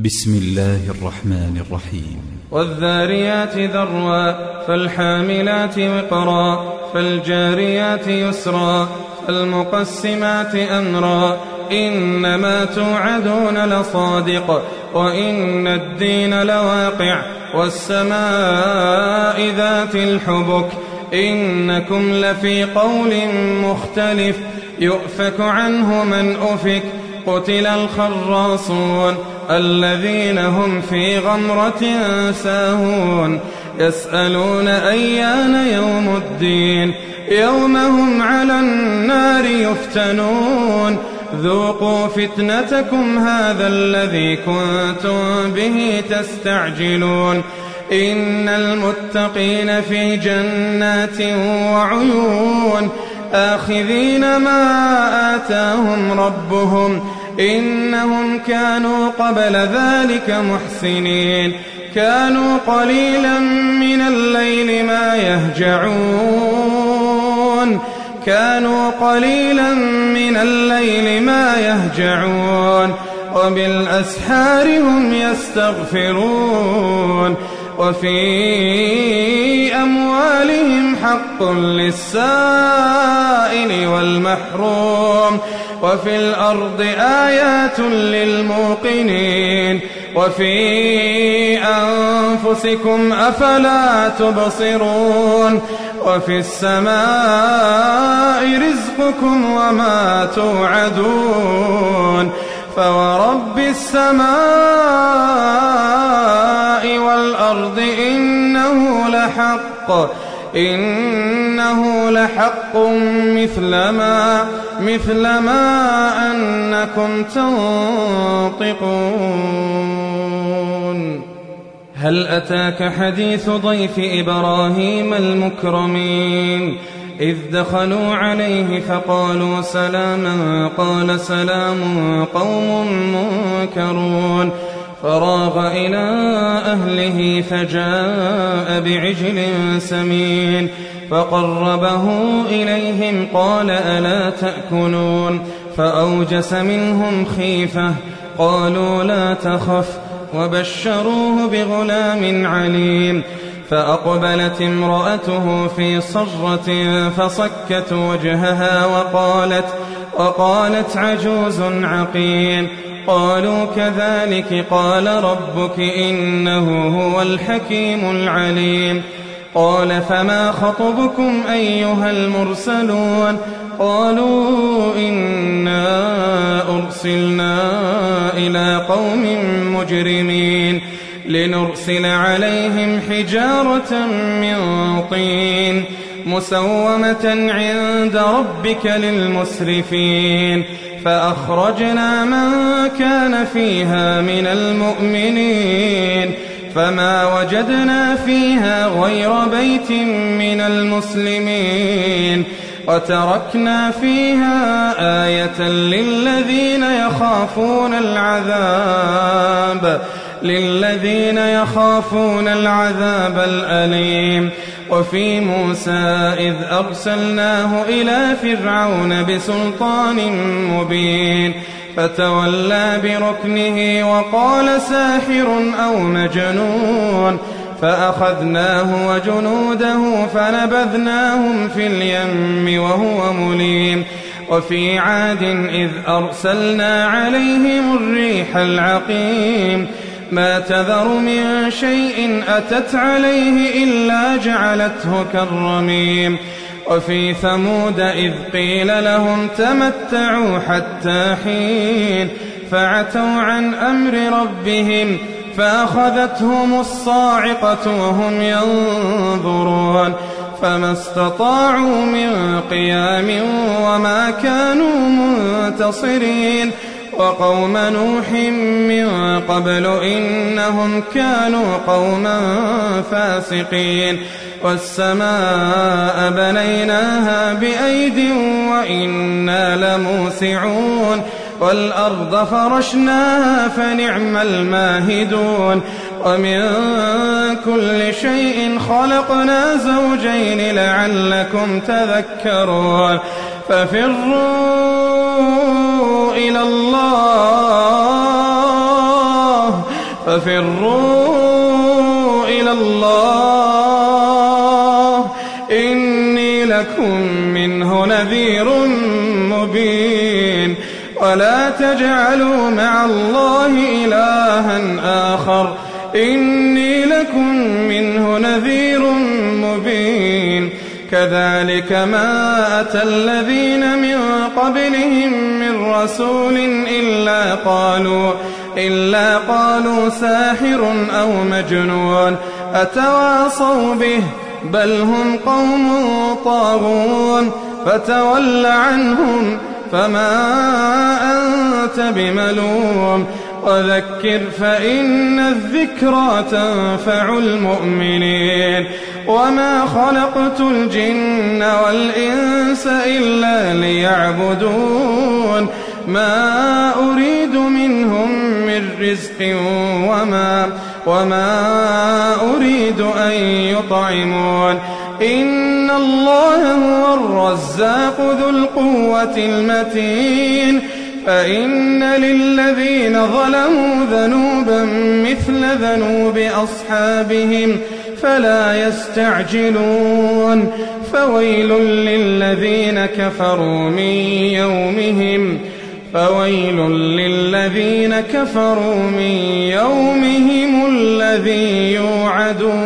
بسم الله الرحمن الرحيم. والذاريات ذروا فالحاملات وقرا فالجاريات يسرا فالمقسمات أمرا إنما توعدون لصادق وإن الدين لواقع والسماء ذات الحبك إنكم لفي قول مختلف يؤفك عنه من أفك قتل الخراصون الذين هم في غمرة ساهون يسألون أيان يوم الدين يوم هم على النار يفتنون ذوقوا فتنتكم هذا الذي كنتم به تستعجلون إن المتقين في جنات وعيون آخذين ما آتاهم ربهم إنهم كانوا قبل ذلك محسنين كانوا قليلا من الليل ما يهجعون وبالأسحار هم يستغفرون وفي أموالهم حق للسائل والمحروم وفي الأرض آيات للموقنين وفي أنفسكم أفلا تبصرون وفي السماء رزقكم وما توعدون فورب السماء والأرض إنه لحق مثل ما أنكم تنطقون. هل أتاك حديث ضيف إبراهيم المكرمين إذ دخلوا عليه فقالوا سلاما قال سلام قوم منكرون فراغ إلى أهله فجاء بعجل سمين فقربه إليهم قال ألا تأكلون فأوجس منهم خيفة قالوا لا تخف وبشروه بغلام عليم فأقبلت امرأته في صرة فصكت وجهها وقالت عجوز عقيم قالوا كذلك قال ربك إنه هو الحكيم العليم قال فما خطبكم أيها المرسلون قالوا إنا أرسلنا إلى قوم مجرمين لنرسل عليهم حجارة من طين مسومة عند ربك للمسرفين فأخرجنا من كان فيها من المؤمنين فما وجدنا فيها غير بيت من المسلمين وتركنا فيها آية للذين يخافون العذاب الأليم وفي موسى إذ أرسلناه إلى فرعون بسلطان مبين فتولى بركنه وقال ساحر أو مجنون فأخذناه وجنوده فنبذناهم في اليم وهو مليم وفي عاد إذ أرسلنا عليهم الريح العقيم ما تذر من شيء أتت عليه إلا جعلته كالرميم وفي ثمود إذ قيل لهم تمتعوا حتى حين فعتوا عن أمر ربهم فأخذتهم الصاعقة وهم ينظرون فما استطاعوا من قيام وما كانوا منتصرين وقوم نوح من قبل إنهم كانوا قوما فاسقين والسماء بنيناها بأيد وإنا لموسعون والأرض فرشناها فنعم الماهدون ومن كل شيء خلقنا زوجين لعلكم تذكرون ففروا إلى الله ففروا إلى الله إني لكم منه نذير مبين ولا تجعلوا مع الله إلها آخر إني لكم منه نذير مبين كذلك ما أتى الذين من قبلهم من رسول إلا قالوا ساحر أو مجنون أتواصوا به بل هم قوم طاغون فتول عنهم فما أنت بملوم وذكر فإن الذكرى تنفع المؤمنين وما خلقت الجن والإنس إلا ليعبدون ما أريد منهم من رزق وما أريد أن يطعمون إن الله هو الرزاق ذو القوة المتين فإن للذين ظلموا ذنوبا مثل ذنوب أصحابهم فلا يستعجلون فويل للذين كفروا من يومهم الذي يوعدون